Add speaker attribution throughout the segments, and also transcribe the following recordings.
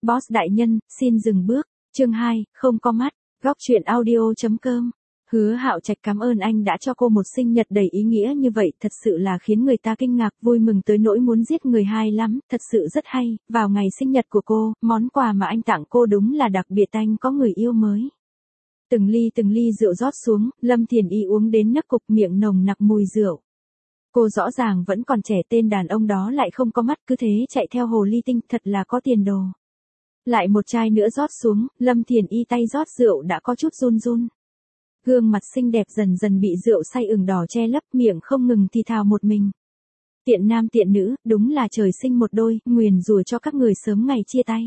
Speaker 1: Boss đại nhân, xin dừng bước. Chương 2, không có mắt. Góc truyện audio.com. Hứa Hạo Trạch cảm ơn anh đã cho cô một sinh nhật đầy ý nghĩa như vậy, thật sự là khiến người ta kinh ngạc, vui mừng tới nỗi muốn giết người hay lắm, thật sự rất hay. Vào ngày sinh nhật của cô, món quà mà anh tặng cô đúng là đặc biệt, anh có người yêu mới. Từng ly rượu rót xuống, Lâm Thiền Y uống đến nấc cục, miệng nồng nặc mùi rượu. Cô rõ ràng vẫn còn trẻ, tên đàn ông đó lại không có mắt, cứ thế chạy theo hồ ly tinh, thật là có tiền đồ. Lại một chai nữa rót xuống, Lâm Thiền Y tay rót rượu đã có chút run run. Gương mặt xinh đẹp dần dần bị rượu say ửng đỏ che lấp, miệng không ngừng thì thào một mình. Tiện nam tiện nữ, đúng là trời sinh một đôi, nguyền rủa cho các người sớm ngày chia tay.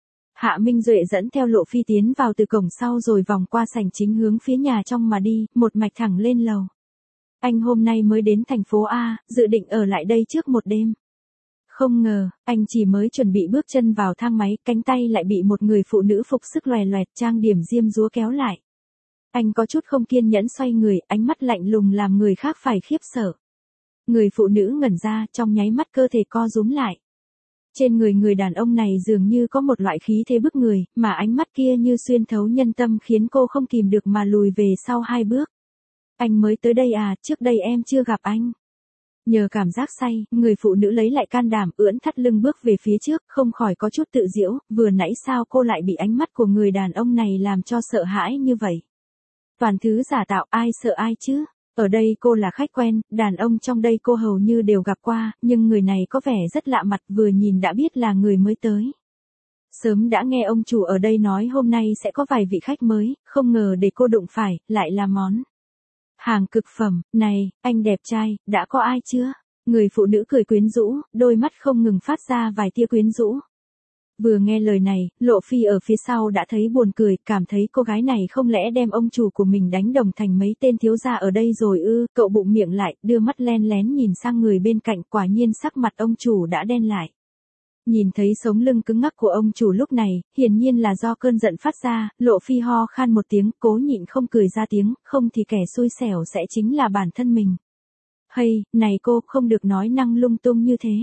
Speaker 1: Hạ Minh Duệ dẫn theo Lộ Phi tiến vào từ cổng sau rồi vòng qua sảnh chính hướng phía nhà trong mà đi, một mạch thẳng lên lầu. Anh hôm nay mới đến thành phố A, dự định ở lại đây trước một đêm. Không ngờ, anh chỉ mới chuẩn bị bước chân vào thang máy, cánh tay lại bị một người phụ nữ phục sức loè loẹt trang điểm diêm dúa kéo lại. Anh có chút không kiên nhẫn xoay người, ánh mắt lạnh lùng làm người khác phải khiếp sợ. Người phụ nữ ngẩn ra, trong nháy mắt cơ thể co rúm lại. Trên người đàn ông này dường như có một loại khí thế bức người, mà ánh mắt kia như xuyên thấu nhân tâm khiến cô không kìm được mà lùi về sau 2 bước. Anh mới tới đây à, trước đây em chưa gặp anh. Nhờ cảm giác say, người phụ nữ lấy lại can đảm, ưỡn thắt lưng bước về phía trước, không khỏi có chút tự giễu, vừa nãy sao cô lại bị ánh mắt của người đàn ông này làm cho sợ hãi như vậy. Toàn thứ giả tạo, ai sợ ai chứ? Ở đây cô là khách quen, đàn ông trong đây cô hầu như đều gặp qua, nhưng người này có vẻ rất lạ mặt, vừa nhìn đã biết là người mới tới. Sớm đã nghe ông chủ ở đây nói hôm nay sẽ có vài vị khách mới, không ngờ để cô đụng phải, lại là món hàng cực phẩm. Này, anh đẹp trai, đã có ai chưa? Người phụ nữ cười quyến rũ, đôi mắt không ngừng phát ra vài tia quyến rũ. Vừa nghe lời này, Lộ Phi ở phía sau đã thấy buồn cười, cảm thấy cô gái này không lẽ đem ông chủ của mình đánh đồng thành mấy tên thiếu gia ở đây rồi ư? Cậu bụng miệng lại, đưa mắt len lén nhìn sang người bên cạnh, quả nhiên sắc mặt ông chủ đã đen lại. Nhìn thấy sống lưng cứng ngắc của ông chủ lúc này, hiển nhiên là do cơn giận phát ra, Lộ Phi ho khan một tiếng, cố nhịn không cười ra tiếng, không thì kẻ xui xẻo sẽ chính là bản thân mình. Hay, này cô, không được nói năng lung tung như thế.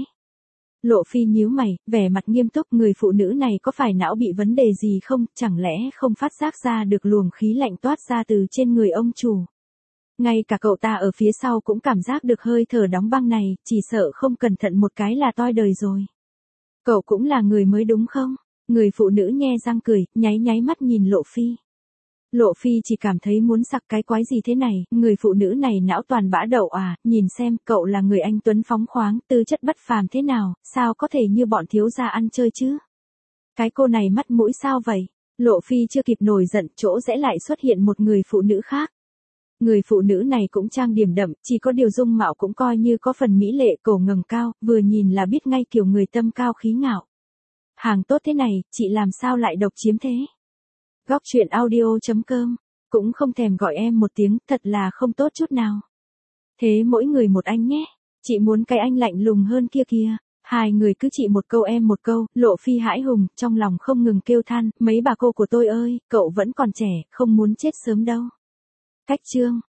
Speaker 1: Lộ Phi nhíu mày, vẻ mặt nghiêm túc, người phụ nữ này có phải não bị vấn đề gì không, chẳng lẽ không phát giác ra được luồng khí lạnh toát ra từ trên người ông chủ. Ngay cả cậu ta ở phía sau cũng cảm giác được hơi thở đóng băng này, chỉ sợ không cẩn thận một cái là toi đời rồi. Cậu cũng là người mới đúng không? Người phụ nữ nhe răng cười, nháy mắt nhìn Lộ Phi. Lộ Phi chỉ cảm thấy muốn sặc cái quái gì thế này, người phụ nữ này não toàn bã đậu à, nhìn xem, cậu là người anh tuấn phóng khoáng, tư chất bất phàm thế nào, sao có thể như bọn thiếu gia ăn chơi chứ? Cái cô này mắt mũi sao vậy? Lộ Phi chưa kịp nổi giận, chỗ rẽ lại xuất hiện một người phụ nữ khác. Người phụ nữ này cũng trang điểm đậm, chỉ có điều dung mạo cũng coi như có phần mỹ lệ, cổ ngẩng cao, vừa nhìn là biết ngay kiểu người tâm cao khí ngạo. Hàng tốt thế này, chị làm sao lại độc chiếm thế? Góc truyện audio.com, cũng không thèm gọi em một tiếng, thật là không tốt chút nào. Thế mỗi người một anh nhé, chị muốn cái anh lạnh lùng hơn kia kìa. Hai người cứ chị một câu em một câu, Lộ Phi hãi hùng, trong lòng không ngừng kêu than, mấy bà cô của tôi ơi, cậu vẫn còn trẻ, không muốn chết sớm đâu. Cách chương